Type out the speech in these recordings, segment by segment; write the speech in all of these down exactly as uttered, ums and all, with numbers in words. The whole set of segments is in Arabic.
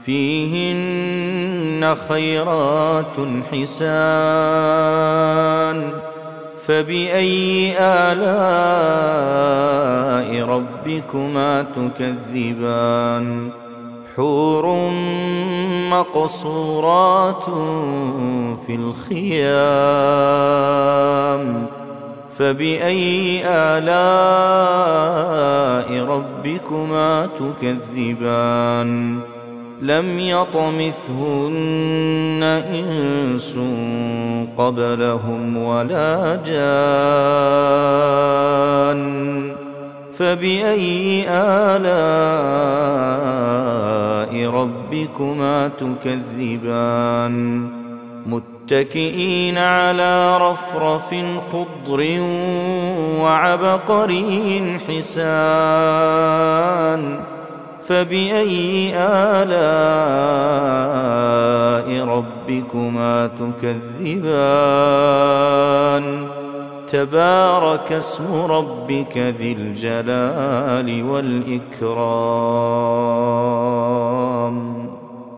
فيهن خيرات حسان فبأي آلاء ربكما تكذبان حور مقصورات في الخيام فبأي آلاء ربكما تكذبان لم يطمثهن إنس قبلهم ولا جان فبأي آلاء ربكما تكذبان متكئين على رفرف خضر وعبقري حسان فبأي آلاء ربكما تكذبان تبارك اسم ربك ذي الجلال والإكرام.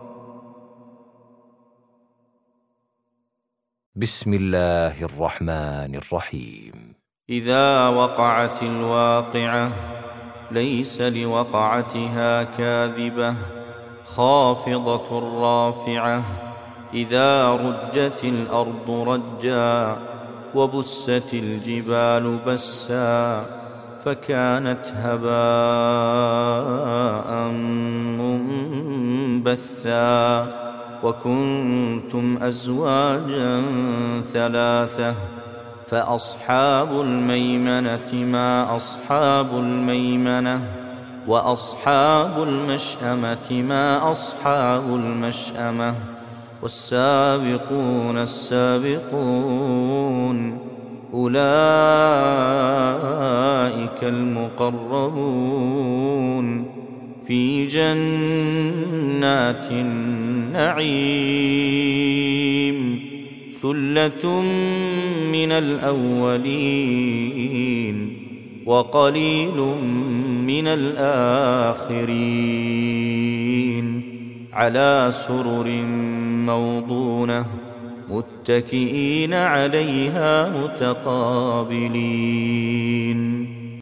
بسم الله الرحمن الرحيم. إذا وقعت الواقعة ليس لوقعتها كاذبة خافضة رافعة إذا رجت الأرض رجا وبست الجبال بسا فكانت هباء منبثا وكنتم أزواجا ثلاثة فأصحاب الميمنة ما أصحاب الميمنة وأصحاب المشأمة ما أصحاب المشأمة والسابقون السابقون أولئك المقربون في جنات النعيم ثلة من الأولين وقليل من الآخرين على سرر موضونة متكئين عليها متقابلين